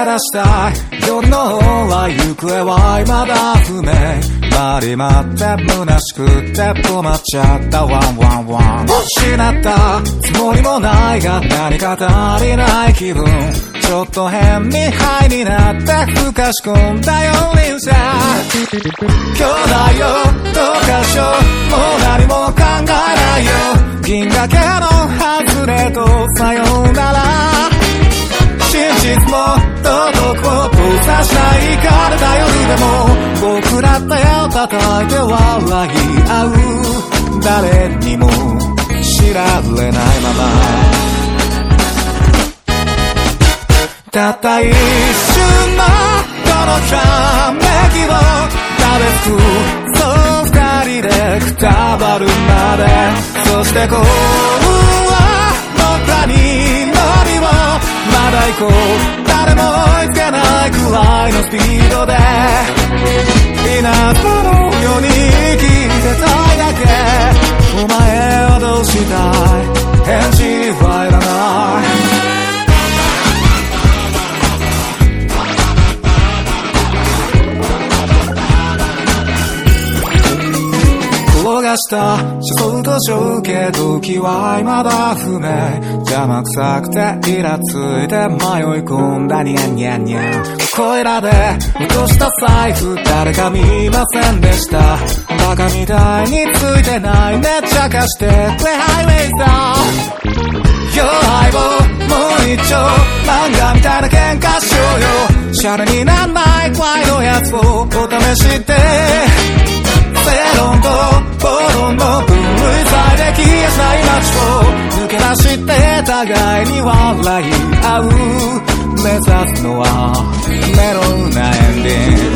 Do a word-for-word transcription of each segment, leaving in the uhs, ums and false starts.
出したい。夜の方は行方は未だ不明。待り待って虚しくって止まっちゃったワンワンワン。失ったつもりもないが何か足りない気分。ちょっと変にハイになってふかし込んだよ人生。今日だよどうかしようもう何も考えないよ。銀河系の外れとさようなら。真実も道徳を閉ざしないからだ夜でも僕ら手を叩いて笑い合う。誰にも知られないままたった一瞬のこのひらめきを食べつくそう二人でくたばるまで。そしてこうは僕らに乗りをまだ行こう。誰も追いつけないくらいのスピードで稲妻のように生きてたいだけ。お前はどうしたい返事はいらない。転がした思想と情景時は未だ不明。邪魔くさくてイラついて迷い込んだニャンニャンニャン。ここいらで落とした財布誰か見ませんでした。バカみたいについてないね茶化してくれハイウェイさん。弱い棒もう一丁漫画みたいな喧嘩しようよ。シャレになんない怖いのやつをお試しで正論と暴論の分類され消えない街を抜け出して互いに笑い合う。目指すのはメロウなエンディング。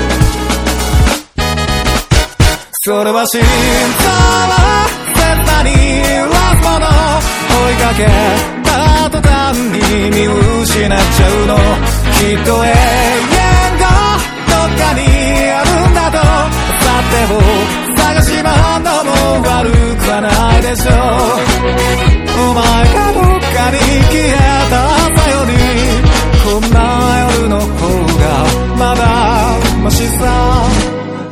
それは真相は絶対にラストの追いかけた途端に見失っちゃうの。きっと永遠がどっかにあるんだとさてを探し回んのも悪くはないでしょう。お前がどっかに消えた朝よりこんな夜の方がまだマシさ。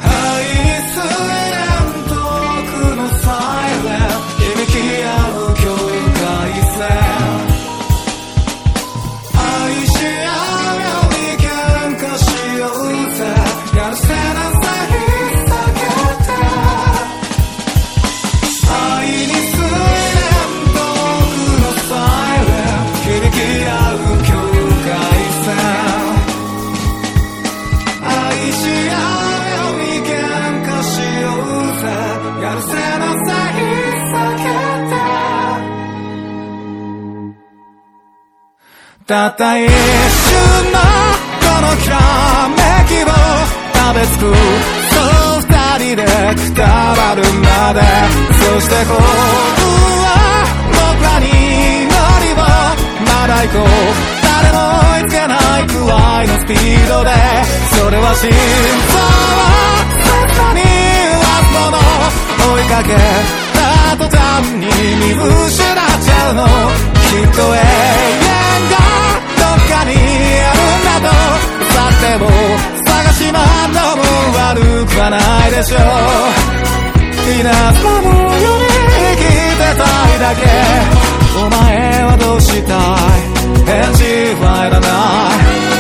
たった一瞬のこのひらめきを食べつくそう二人でくたばるまで。そしてこうは僕らに乗りをまだ行こう。誰も追いつけないくらいのスピードで。それは真相は絶対にラストの追いかけた途端に見失っちゃうの。きっと永遠がどっかにあるんだとさても探し回んのも悪くはないでしょう。稲妻のように生きてたいだけ。お前はどうしたい返事はいらない。